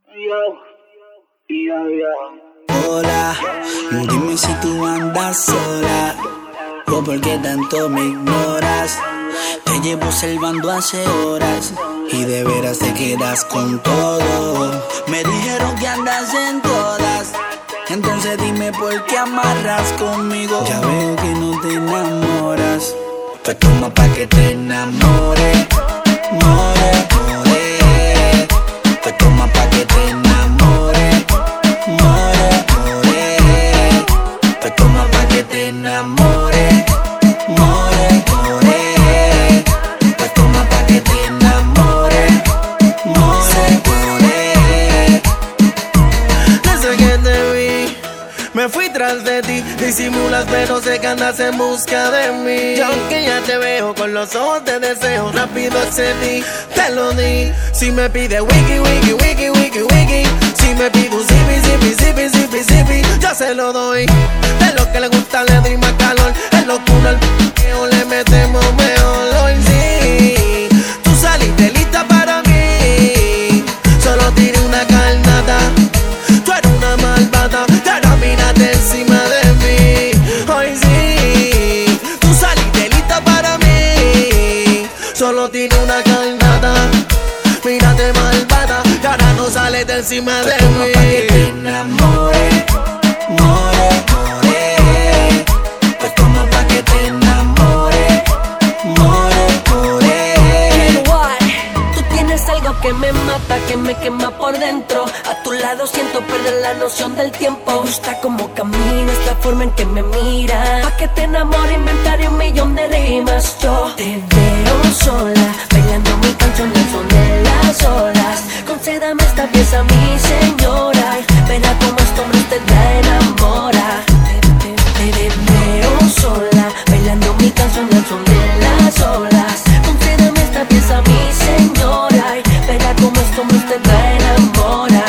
Hola, dime si tú andas sola o por qué tanto me ignoras. Te llevo observando hace horas y de veras te quedas con todo. Me dijeron que andas en todas, entonces dime por qué amarras conmigo. Ya veo que no te enamoras, pues toma pa' que te enamore. More, more, pues toma pa' que te enamore. More, more, pues toma pa' que te enamore. More, more, pues toma pa' que te enamore. More, more. Desde que te vi, me fui tras de ti. Disimulas pero sé que andas en busca de mí. Y aunque ya te veo con los ojos de deseo, rápido accedí, te lo di. Si me pide wiki, wiki, wiki, wiki, wiki, si me pide un zipi, zipi, zipi, zipi, zipi, yo se lo doy. De lo que le gusta le doy más calor. En locura al p***eo le metemos mejor. Hoy sí, tú saliste lista para mí. Solo tiré una carnata. Tú eres una malvada, y ahora mírate encima de mí. Hoy sí, tú saliste lista para mí. Solo tiene una carnata. Mírate malvada, y ahora no sales de encima de Toma mí. pa' que te enamore. More, more, pues toma pa' que te enamore. More, more. Tú tienes algo que me mata, que me quema por dentro. A tu lado siento perder la noción del tiempo. Me gusta cómo caminas, la forma en que me miras. Pa' que te enamore inventaré 1.000.000 de rimas. Yo te veo sola, bailando mi canción al son de las olas. Concédame esta pieza, mi señora, y verá cómo este hombre usted la enamora. Te veo sola, bailando mi canción al son de las olas. Concédame esta pieza, mi señora, y verá cómo este hombre usted la enamora.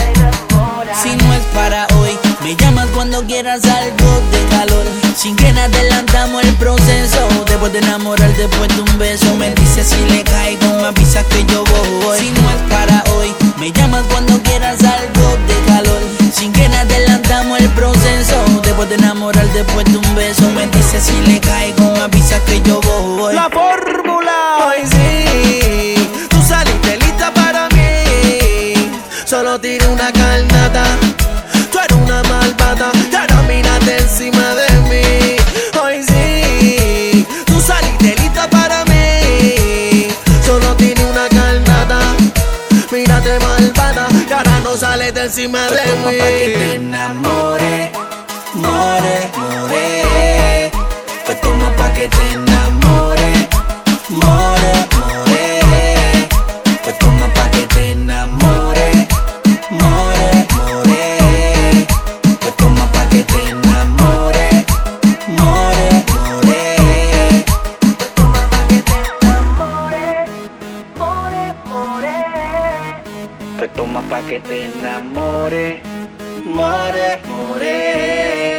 Si no es para hoy, me llamas cuando quieras algo de calor. Sin que nos adelantamos el proceso. Después de enamorar, después de un beso, me dices si le caigo, me avisas que yo voy. Si no es para hoy, me llamas cuando quieras algo de calor. Sin que nos adelantamos el proceso. Después de enamorar, después de un beso, me dices si le caigo, me avisas que yo voy. La fórmula. Hoy sí, tú saliste lista para mí. Solo tiré una carnata. Tú eres una malvada, y ahora mírate encima de mí. Hoy sí, tú saliste lista para mí. Solo tiré una carnata. Mírate malvada, y ahora no sales de encima de Toma pa' que te mí. enamore. More, more, pues toma pa' que te enamore. More, more, pues toma pa' que te enamore. More, more, pues toma pa' que te enamore. More, more, pues toma pa' que te enamore. More, more. Pues toma pa' que te enamore. More, more.